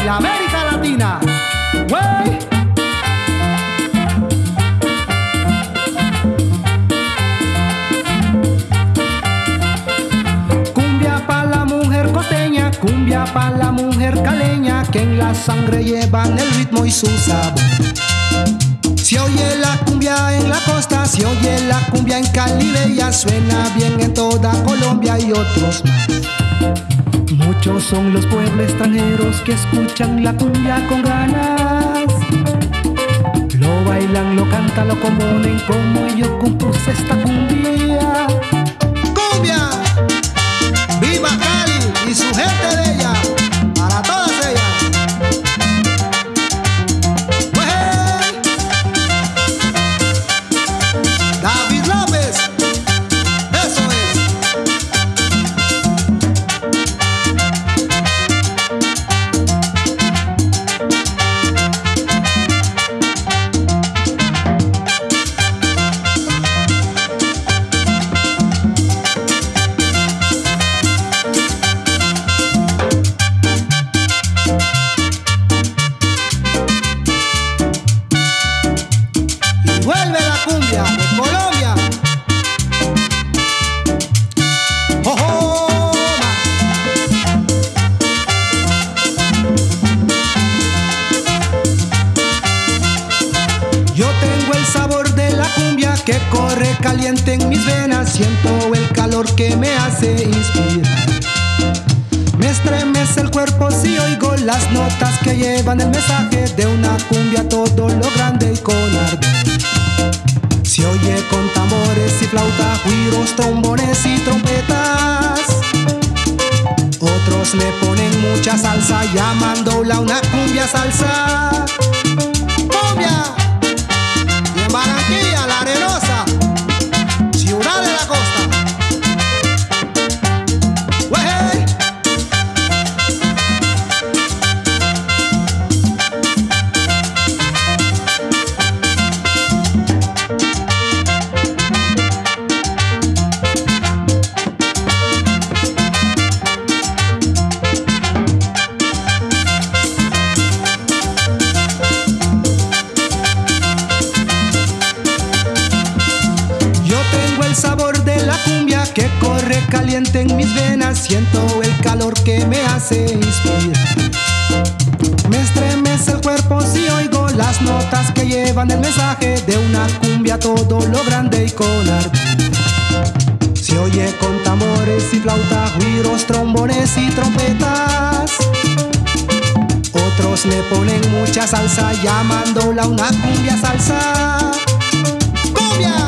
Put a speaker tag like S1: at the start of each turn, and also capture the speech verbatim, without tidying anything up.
S1: la América Latina. ¡Wey! Cumbia pa' la mujer costeña, cumbia pa' la mujer caleña, que en la sangre llevan el ritmo y su sabor. Se oye la cumbia en la costa, se oye la cumbia en Cali, Bella, suena bien en toda Colombia y otros más. Muchos son los pueblos extranjeros que escuchan la cumbia con ganas. Lo bailan, lo cantan, lo componen como yo compuse esta cumbia. ¡Cumbia! ¡Viva Cali y su gente bella! ¡Para todas ellas! Vuelve la cumbia de Colombia. ¡Oh, oh! Yo tengo el sabor de la cumbia que corre caliente en mis venas. Siento el calor que me hace inspirar. Me estremece el cuerpo si oigo las notas que llevan el mensaje de una cumbia todo lo grande y con ardor. Se oye con tambores y flauta, güiros, trombones y trompetas. Otros le ponen mucha salsa llamándola una cumbia salsa. ¡Cumbia! Y en Barranquilla, La Arenosa, ciudad de la costa. ¡Wey! El sabor de la cumbia que corre caliente en mis venas. Siento el calor que me hace inspirar. Me estremece el cuerpo si oigo las notas que llevan el mensaje de una cumbia todo lo grande y con ardor. Se oye con tambores y flauta, güiros, trombones y trompetas. Otros le ponen mucha salsa llamándola una cumbia salsa. ¡Cumbia!